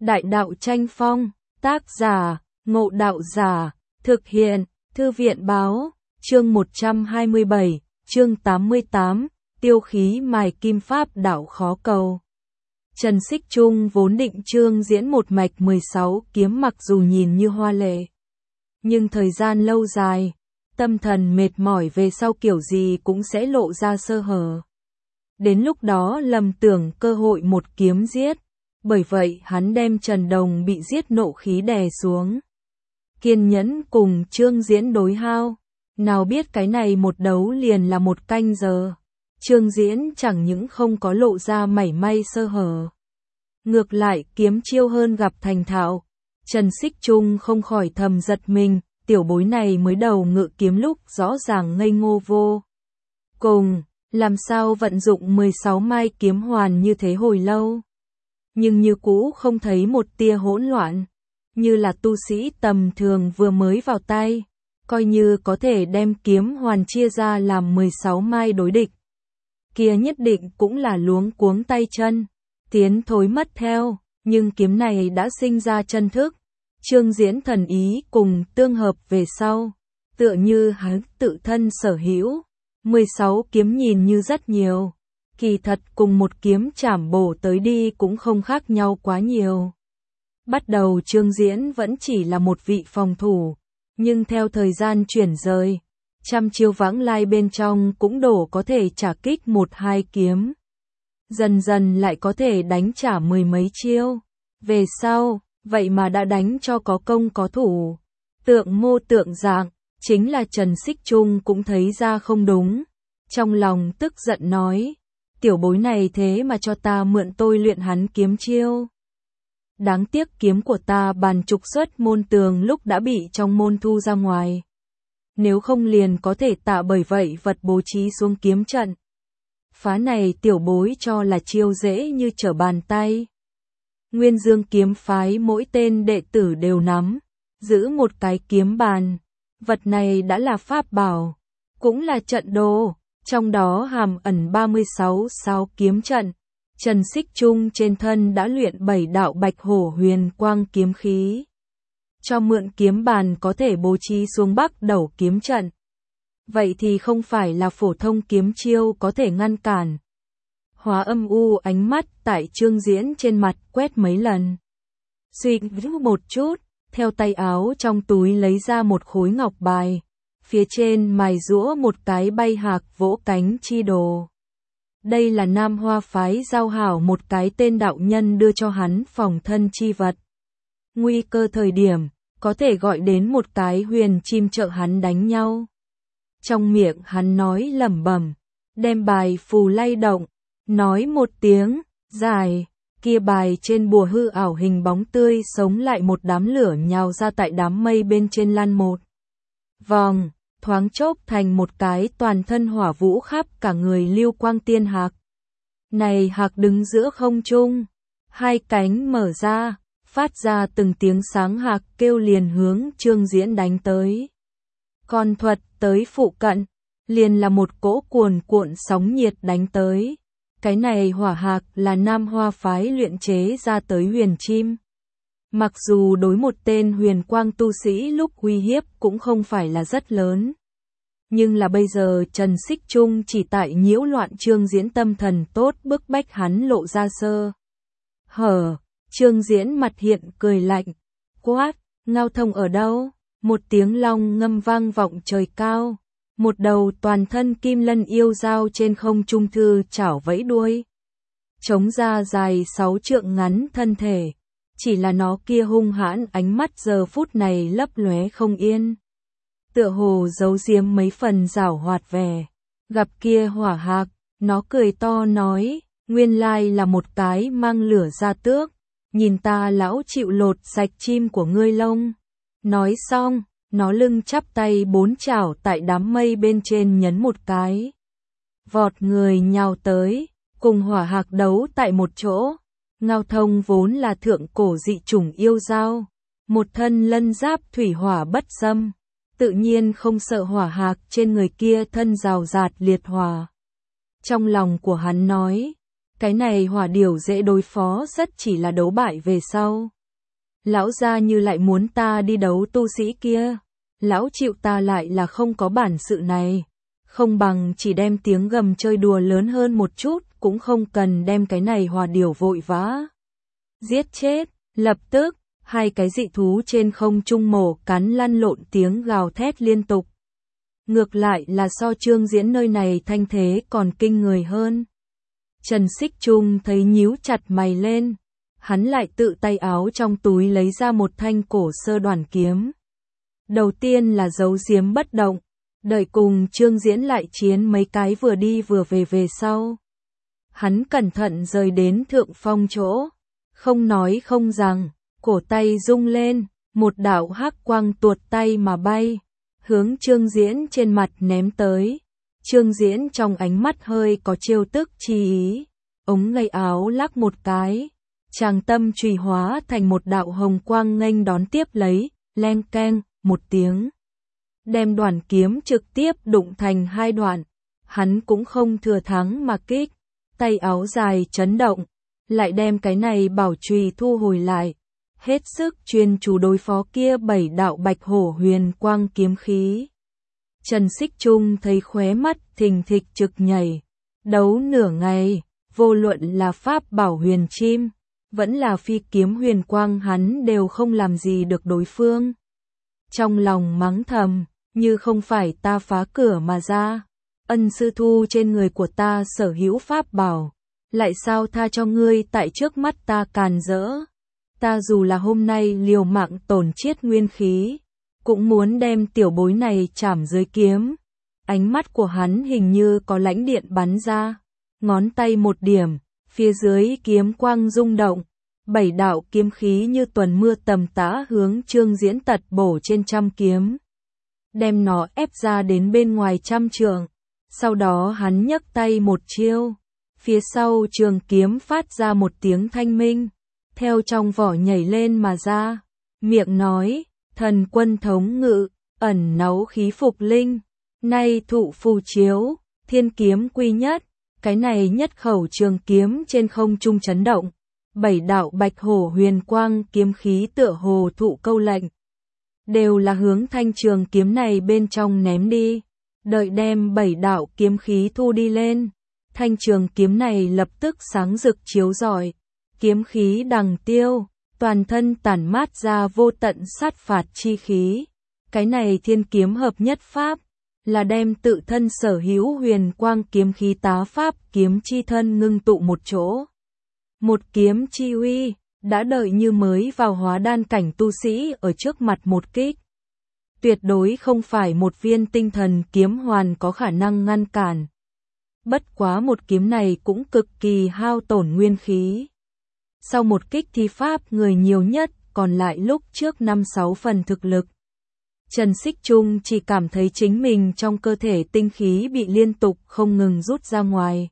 Đại đạo tranh phong, tác giả, Ngộ Đạo Giả, thực hiện, Thư viện báo, chương 127, chương 88, tiêu khí mài kim pháp đạo khó cầu. Trần Xích Trung vốn định chương diễn một mạch 16 kiếm, mặc dù nhìn như hoa lệ, nhưng thời gian lâu dài, tâm thần mệt mỏi về sau kiểu gì cũng sẽ lộ ra sơ hở. Đến lúc đó lầm tưởng cơ hội một kiếm giết, bởi vậy hắn đem Trần Đồng bị giết nộ khí đè xuống. Kiên nhẫn cùng Trương Diễn đối hao, nào biết cái này một đấu liền là một canh giờ. Trương Diễn chẳng những không có lộ ra mảy may sơ hở, ngược lại kiếm chiêu hơn gặp thành thạo. Trần Xích Trung không khỏi thầm giật mình, tiểu bối này mới đầu ngự kiếm lúc rõ ràng ngây ngô vô cùng, làm sao vận dụng 16 mai kiếm hoàn như thế hồi lâu, nhưng như cũ không thấy một tia hỗn loạn, như là tu sĩ tầm thường vừa mới vào tay, coi như có thể đem kiếm hoàn chia ra làm 16 mai đối địch, kia nhất định cũng là luống cuống tay chân, tiến thối mất theo, nhưng kiếm này đã sinh ra chân thức. Trương Diễn thần ý cùng tương hợp về sau, tựa như hắn tự thân sở hữu. 16 kiếm nhìn như rất nhiều, kỳ thật cùng một kiếm chảm bổ tới đi cũng không khác nhau quá nhiều. Bắt đầu Trương Diễn vẫn chỉ là một vị phòng thủ, nhưng theo thời gian chuyển rời, trăm chiêu vãng lai bên trong cũng đổ có thể trả kích một hai kiếm. Dần dần lại có thể đánh trả mười mấy chiêu. Về sau, vậy mà đã đánh cho có công có thủ. Tượng mô tượng dạng, chính là Trần Xích Trung cũng thấy ra không đúng. Trong lòng tức giận nói, tiểu bối này thế mà cho ta mượn tôi luyện hắn kiếm chiêu. Đáng tiếc kiếm của ta bàn trục xuất môn tường lúc đã bị trong môn thu ra ngoài. Nếu không liền có thể tạ bởi vậy vật bố trí xuống kiếm trận. Phá này tiểu bối cho là chiêu dễ như trở bàn tay. Nguyên Dương kiếm phái mỗi tên đệ tử đều nắm, giữ một cái kiếm bàn. Vật này đã là pháp bảo, cũng là trận đồ, trong đó hàm ẩn 36 sao kiếm trận. Trần Xích Trung trên thân đã luyện 7 đạo bạch hổ huyền quang kiếm khí. Cho mượn kiếm bàn có thể bố trí xuống bắc đầu kiếm trận. Vậy thì không phải là phổ thông kiếm chiêu có thể ngăn cản. Hóa âm u ánh mắt tại Trương Diễn trên mặt quét mấy lần. Suy nghĩ một chút, theo tay áo trong túi lấy ra một khối ngọc bài. Phía trên mài giũa một cái bay hạc vỗ cánh chi đồ. Đây là Nam Hoa phái giao hảo một cái tên đạo nhân đưa cho hắn phòng thân chi vật. Nguy cơ thời điểm, có thể gọi đến một cái huyền chim trợ hắn đánh nhau. Trong miệng hắn nói lẩm bẩm, đem bài phù lay động, nói một tiếng, dài, kia bài trên bùa hư ảo hình bóng tươi sống lại một đám lửa nhào ra tại đám mây bên trên lăn một vòng, thoáng chốc thành một cái toàn thân hỏa vũ khắp cả người lưu quang tiên hạc. Này hạc đứng giữa không trung, hai cánh mở ra, phát ra từng tiếng sáng hạc kêu liền hướng Trương Diễn đánh tới. Còn thuật tới phụ cận, liền là một cỗ cuồn cuộn sóng nhiệt đánh tới. Cái này hỏa hạc là Nam Hoa phái luyện chế ra tới huyền chim. Mặc dù đối một tên huyền quang tu sĩ lúc uy hiếp cũng không phải là rất lớn. Nhưng là bây giờ Trần Xích Trung chỉ tại nhiễu loạn Trương Diễn tâm thần tốt bức bách hắn lộ ra sơ hở. Trương Diễn mặt hiện cười lạnh, quát, Ngao Thông ở đâu? Một tiếng long ngâm vang vọng trời cao. Một đầu toàn thân kim lân yêu dao trên không trung thư chảo vẫy đuôi. Chống ra dài 6 trượng ngắn thân thể. Chỉ là nó kia hung hãn ánh mắt giờ phút này lấp lóe không yên. Tựa hồ giấu giếm mấy phần giảo hoạt vẻ. Gặp kia hỏa hạc, nó cười to nói, nguyên lai là một cái mang lửa ra tước. Nhìn ta lão chịu lột sạch chim của ngươi lông. Nói xong, nó lưng chắp tay bốn chảo tại đám mây bên trên nhấn một cái. Vọt người nhào tới, cùng hỏa hạc đấu tại một chỗ. Ngao Thông vốn là thượng cổ dị chủng yêu dao, một thân lân giáp thủy hỏa bất xâm, tự nhiên không sợ hỏa hạc trên người kia thân rào rạt liệt hỏa. Trong lòng của hắn nói, Cái này hỏa điểu dễ đối phó rất, chỉ là đấu bại về sau. Lão gia như lại muốn ta đi đấu tu sĩ kia. Lão chịu ta lại là không có bản sự này. Không bằng chỉ đem tiếng gầm chơi đùa lớn hơn một chút, cũng không cần đem cái này hỏa điểu vội vã giết chết. Lập tức, hai cái dị thú trên không trung mổ cắn lăn lộn, tiếng gào thét liên tục. Ngược lại là so Trương Diễn nơi này thanh thế còn kinh người hơn. Trần Xích Trung thấy nhíu chặt mày lên. Hắn lại tự tay áo trong túi lấy ra một thanh cổ sơ đoản kiếm. Đầu tiên là giấu giếm bất động, đợi cùng Trương Diễn lại chiến mấy cái vừa đi vừa về sau. Hắn cẩn thận rời đến thượng phong chỗ, không nói không rằng, cổ tay rung lên, một đạo hắc quang tuột tay mà bay, hướng Trương Diễn trên mặt ném tới. Trương Diễn trong ánh mắt hơi có trêu tức chi ý, ống tay áo lắc một cái, tràng tâm chùy hóa thành một đạo hồng quang nghênh đón tiếp lấy, leng keng một tiếng, đem đoản kiếm trực tiếp đụng thành hai đoạn. Hắn cũng không thừa thắng mà kích, tay áo dài chấn động, lại đem cái này bảo chùy thu hồi lại, hết sức chuyên chú đối phó kia 7 đạo bạch hổ huyền quang kiếm khí. Trần Xích Trung thấy khóe mắt thình thịch trực nhảy, đấu nửa ngày, vô luận là pháp bảo huyền chim, vẫn là phi kiếm huyền quang, hắn đều không làm gì được đối phương. Trong lòng mắng thầm, như không phải ta phá cửa mà ra, ân sư thu trên người của ta sở hữu pháp bảo, lại sao tha cho ngươi tại trước mắt ta càn rỡ. Ta dù là hôm nay liều mạng tổn chiết nguyên khí, cũng muốn đem tiểu bối này chảm dưới kiếm. Ánh mắt của hắn hình như có lãnh điện bắn ra, ngón tay một điểm, phía dưới kiếm quang rung động, 7 đạo kiếm khí như tuần mưa tầm tã hướng Trương Diễn tật bổ trên trăm kiếm, đem nó ép ra đến bên ngoài trăm trượng. Sau đó hắn nhấc tay một chiêu, phía sau trường kiếm phát ra một tiếng thanh minh, theo trong vỏ nhảy lên mà ra, miệng nói, thần quân thống ngự, ẩn náu khí phục linh, nay thụ phù chiếu, thiên kiếm quy nhất. Cái này nhất khẩu trường kiếm trên không trung chấn động, 7 đạo bạch hổ huyền quang kiếm khí tựa hồ thụ câu lệnh, đều là hướng thanh trường kiếm này bên trong ném đi. Đợi đem 7 đạo kiếm khí thu đi lên, thanh trường kiếm này lập tức sáng rực chiếu rọi, kiếm khí đằng tiêu, toàn thân tản mát ra vô tận sát phạt chi khí. Cái này thiên kiếm hợp nhất pháp, là đem tự thân sở hữu huyền quang kiếm khí tá pháp kiếm chi thân ngưng tụ một chỗ. Một kiếm chi uy, đã đợi như mới vào hóa đan cảnh tu sĩ ở trước mặt một kích. Tuyệt đối không phải một viên tinh thần kiếm hoàn có khả năng ngăn cản. Bất quá một kiếm này cũng cực kỳ hao tổn nguyên khí. Sau một kích thi pháp người nhiều nhất, còn lại lúc trước 5-6 phần thực lực. Trần Xích Trung chỉ cảm thấy chính mình trong cơ thể tinh khí bị liên tục không ngừng rút ra ngoài.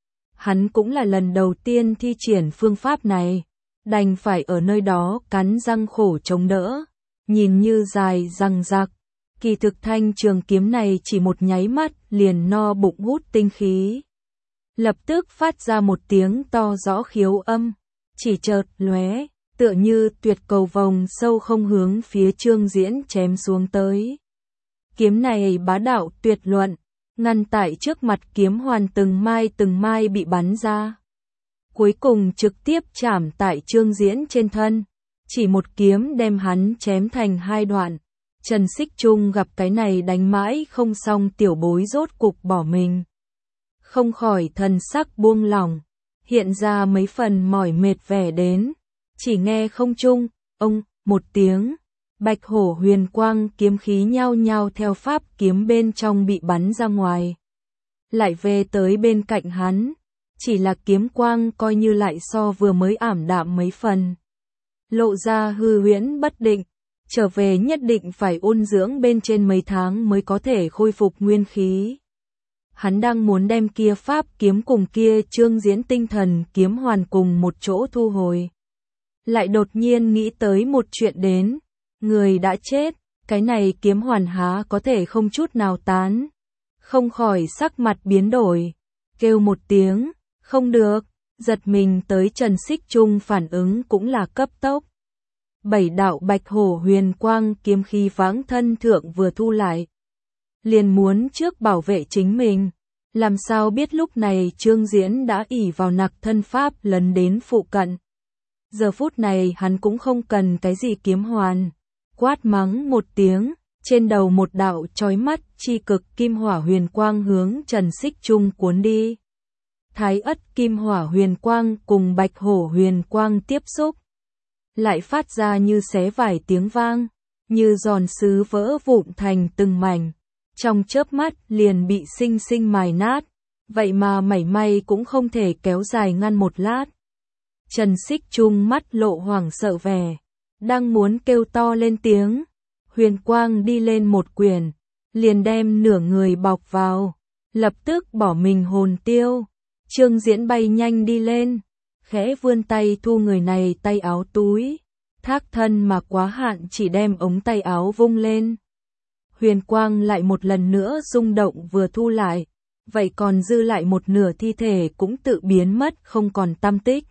Hắn cũng là lần đầu tiên thi triển phương pháp này, đành phải ở nơi đó cắn răng khổ chống đỡ. Nhìn như dài răng rạc, kỳ thực thanh trường kiếm này chỉ một nháy mắt liền no bụng hút tinh khí. Lập tức phát ra một tiếng to rõ khiếu âm, chỉ chợt lóe, tựa như tuyệt cầu vòng sâu không hướng phía Trương Diễn chém xuống tới. Kiếm này bá đạo tuyệt luận, ngăn tại trước mặt kiếm hoàn từng mai bị bắn ra. Cuối cùng trực tiếp chạm tại Trương Diễn trên thân, chỉ một kiếm đem hắn chém thành hai đoạn. Trần Xích Trung gặp cái này đánh mãi không xong tiểu bối rốt cục bỏ mình. Không khỏi thần sắc buông lỏng, hiện ra mấy phần mỏi mệt vẻ đến. Chỉ nghe không trung, ông, một tiếng, bạch hổ huyền quang kiếm khí nhao nhao theo pháp kiếm bên trong bị bắn ra ngoài. Lại về tới bên cạnh hắn, chỉ là kiếm quang coi như lại so vừa mới ảm đạm mấy phần. Lộ ra hư huyễn bất định, trở về nhất định phải ôn dưỡng bên trên mấy tháng mới có thể khôi phục nguyên khí. Hắn đang muốn đem kia pháp kiếm cùng kia Trương Diễn tinh thần kiếm hoàn cùng một chỗ thu hồi. Lại đột nhiên nghĩ tới một chuyện đến, người đã chết, cái này kiếm hoàn há có thể không chút nào tán. Không khỏi sắc mặt biến đổi, kêu một tiếng, không được, Giật mình tới Trần Xích Trung phản ứng cũng là cấp tốc. 7 đạo bạch hổ huyền quang kiếm khí vãng thân thượng vừa thu lại. Liền muốn trước bảo vệ chính mình. Làm sao biết lúc này Trương Diễn đã ỷ vào nặc thân pháp lấn đến phụ cận. Giờ phút này hắn cũng không cần cái gì kiếm hoàn. Quát mắng một tiếng, trên đầu một đạo chói mắt chi cực kim hỏa huyền quang hướng Trần Xích Trung cuốn đi. Thái ất kim hỏa huyền quang cùng bạch hổ huyền quang tiếp xúc. Lại phát ra như xé vải tiếng vang, như giòn sứ vỡ vụn thành từng mảnh. Trong chớp mắt liền bị sinh sinh mài nát, vậy mà mảy may cũng không thể kéo dài ngăn một lát. Trần Xích Trung mắt lộ hoảng sợ vẻ, đang muốn kêu to lên tiếng, huyền quang đi lên một quyển, liền đem nửa người bọc vào, lập tức bỏ mình hồn tiêu. Trương Diễn bay nhanh đi lên, khẽ vươn tay thu người này tay áo túi, thác thân mà quá hạn chỉ đem ống tay áo vung lên. Huyền quang lại một lần nữa rung động vừa thu lại, vậy còn dư lại một nửa thi thể cũng tự biến mất không còn tăm tích.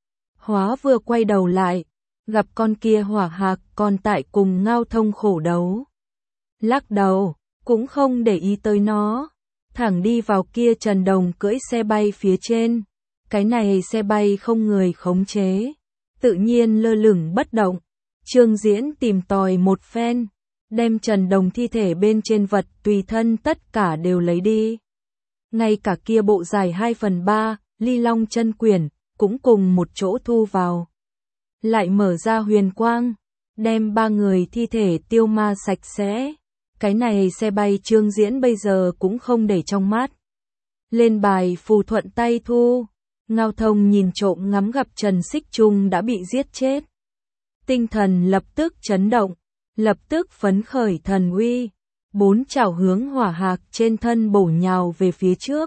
Hóa vừa quay đầu lại, gặp con kia hỏa hạc còn tại cùng Ngao Thông khổ đấu. Lắc đầu, cũng không để ý tới nó, thẳng đi vào kia Trần Đồng cưỡi xe bay phía trên. Cái này xe bay không người khống chế, tự nhiên lơ lửng bất động. Trương Diễn tìm tòi một phen, đem Trần Đồng thi thể bên trên vật tùy thân tất cả đều lấy đi. Ngay cả kia bộ dài 2/3, Ly Long chân quyển, cũng cùng một chỗ thu vào. Lại mở ra huyền quang, đem 3 người thi thể tiêu ma sạch sẽ. Cái này xe bay Trương Diễn bây giờ cũng không để trong mắt. Lên bài phù thuận tay thu, Ngao Thông nhìn trộm ngắm gặp Trần Xích Trung đã bị giết chết. Tinh thần lập tức chấn động, lập tức phấn khởi thần uy, 4 chảo hướng hỏa hạc trên thân bổ nhào về phía trước.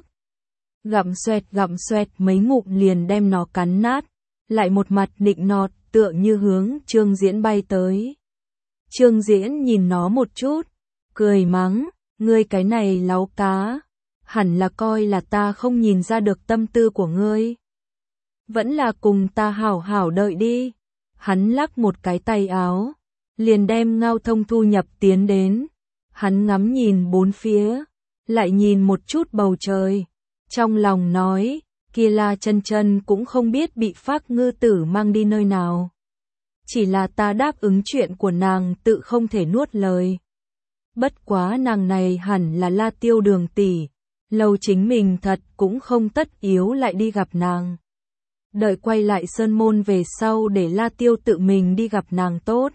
Gặm xoẹt mấy ngụm liền đem nó cắn nát, lại một mặt nịnh nọt tựa như hướng Trương Diễn bay tới. Trương Diễn nhìn nó một chút, cười mắng, ngươi cái này láo cá, hẳn là coi là ta không nhìn ra được tâm tư của ngươi. Vẫn là cùng ta hảo hảo đợi đi. Hắn lắc một cái tay áo, liền đem Ngao Thông thu nhập tiến đến. Hắn ngắm nhìn bốn phía, lại nhìn một chút bầu trời. Trong lòng nói, kia La Chân Chân cũng không biết bị Phác Ngư Tử mang đi nơi nào. Chỉ là ta đáp ứng chuyện của nàng tự không thể nuốt lời. Bất quá nàng này hẳn là La Tiêu Đường tỷ, lâu chính mình thật cũng không tất yếu lại đi gặp nàng. Đợi quay lại Sơn Môn về sau để La Tiêu tự mình đi gặp nàng tốt.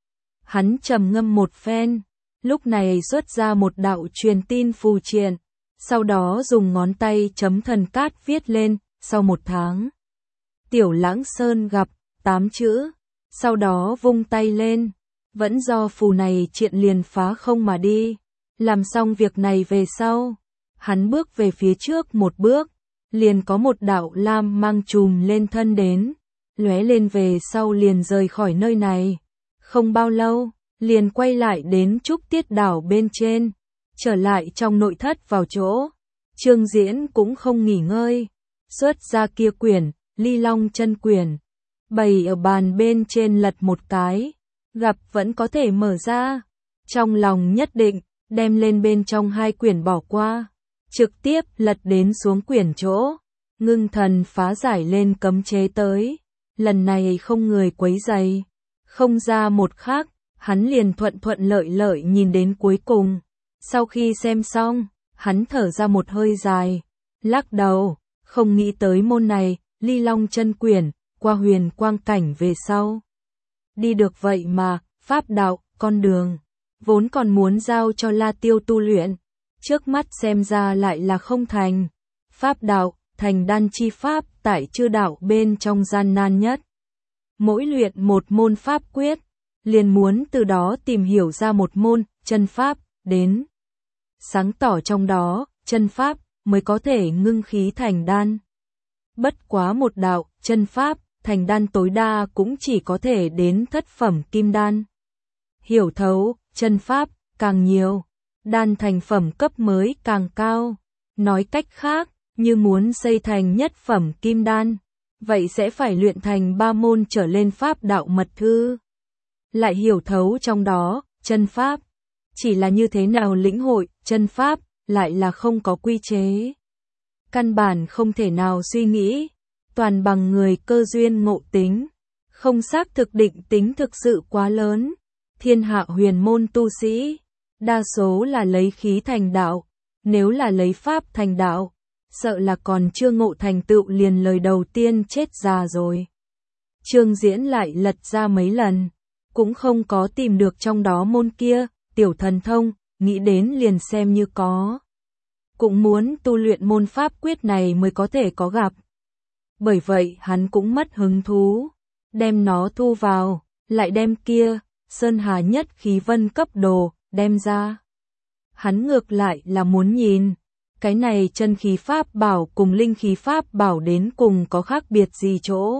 Hắn trầm ngâm một phen, lúc này xuất ra một đạo truyền tin phù triện, sau đó dùng ngón tay chấm thần cát viết lên, sau 1 tháng. Tiểu Lãng Sơn gặp, 8 chữ, sau đó vung tay lên, vẫn do phù này triện liền phá không mà đi. Làm xong việc này về sau, hắn bước về phía trước một bước, liền có một đạo lam mang trùm lên thân đến, lóe lên về sau liền rời khỏi nơi này. Không bao lâu, liền quay lại đến Trúc Tiết đảo bên trên, trở lại trong nội thất vào chỗ. Trương Diễn cũng không nghỉ ngơi, xuất ra kia quyển, Ly Long chân quyển, bày ở bàn bên trên lật một cái, gặp vẫn có thể mở ra. Trong lòng nhất định, đem lên bên trong 2 quyển bỏ qua, trực tiếp lật đến xuống quyển chỗ, ngưng thần phá giải lên cấm chế tới. Lần này không người quấy rầy, không ra một khắc, hắn liền thuận lợi lợi nhìn đến cuối cùng. Sau khi xem xong, hắn thở ra một hơi dài, lắc đầu, không nghĩ tới môn này, Ly Long chân quyển, qua huyền quang cảnh về sau. Đi được vậy mà, pháp đạo, con đường, vốn còn muốn giao cho La Tiêu tu luyện, trước mắt xem ra lại là không thành. Pháp đạo, thành đan chi pháp, tại chư đạo bên trong gian nan nhất. Mỗi luyện một môn pháp quyết, liền muốn từ đó tìm hiểu ra một môn, chân pháp, đến. Sáng tỏ trong đó, chân pháp, mới có thể ngưng khí thành đan. Bất quá một đạo, chân pháp, thành đan tối đa cũng chỉ có thể đến thất phẩm kim đan. Hiểu thấu, chân pháp, càng nhiều, đan thành phẩm cấp mới càng cao. Nói cách khác, như muốn xây thành nhất phẩm kim đan, vậy sẽ phải luyện thành 3 môn trở lên pháp đạo mật thư. Lại hiểu thấu trong đó, chân pháp. Chỉ là như thế nào lĩnh hội, chân pháp, lại là không có quy chế. Căn bản không thể nào suy nghĩ, toàn bằng người cơ duyên ngộ tính. Không xác thực định tính thực sự quá lớn. Thiên hạ huyền môn tu sĩ, đa số là lấy khí thành đạo, nếu là lấy pháp thành đạo, sợ là còn chưa ngộ thành tựu liền lời đầu tiên chết già rồi. Trương Diễn lại lật ra mấy lần, cũng không có tìm được trong đó môn kia, tiểu thần thông, nghĩ đến liền xem như có. Cũng muốn tu luyện môn pháp quyết này mới có thể có gặp. Bởi vậy hắn cũng mất hứng thú, đem nó thu vào, lại đem kia, Sơn Hà nhất khí vân cấp đồ, đem ra. Hắn ngược lại là muốn nhìn, cái này chân khí pháp bảo cùng linh khí pháp bảo đến cùng có khác biệt gì chỗ.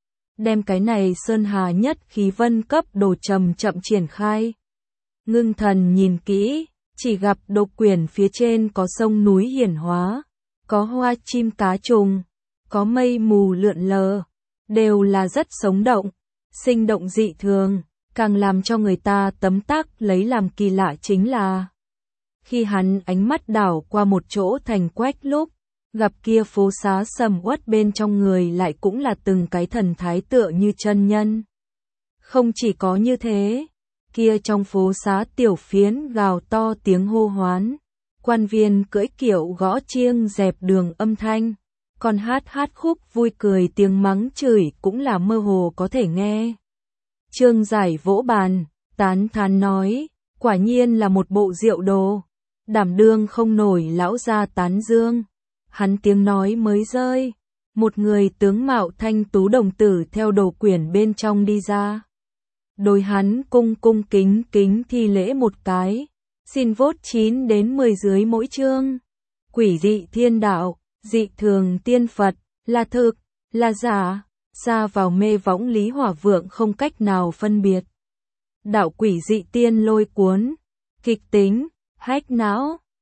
Đem cái này Sơn Hà nhất khí vân cấp đồ chậm chậm triển khai. Ngưng thần nhìn kỹ, chỉ gặp độc quyển phía trên có sông núi hiển hóa, có hoa chim cá trùng, có mây mù lượn lờ, đều là rất sống động, sinh động dị thường, càng làm cho người ta tấm tắc lấy làm kỳ lạ chính là khi hắn ánh mắt đảo qua một chỗ thành quách lúc, gặp kia phố xá sầm uất bên trong người lại cũng là từng cái thần thái tựa như chân nhân. Không chỉ có như thế, kia trong phố xá tiểu phiến gào to tiếng hô hoán, quan viên cưỡi kiệu gõ chiêng dẹp đường âm thanh, còn hát khúc vui cười tiếng mắng chửi cũng là mơ hồ có thể nghe. Trương Giải vỗ bàn, tán thán nói, quả nhiên là một bộ rượu đồ, đảm đương không nổi lão gia tán dương. Hắn tiếng nói mới rơi, một người tướng mạo thanh tú đồng tử theo đồ quyển bên trong đi ra. Đối hắn cung kính thi lễ một cái, xin vốt 9 đến 10 dưới mỗi chương. Quỷ dị thiên đạo, dị thường tiên Phật, là thực, là giả, xa vào mê võng Lý Hỏa Vượng không cách nào phân biệt. Đạo quỷ dị tiên lôi cuốn, kịch tính, hách não,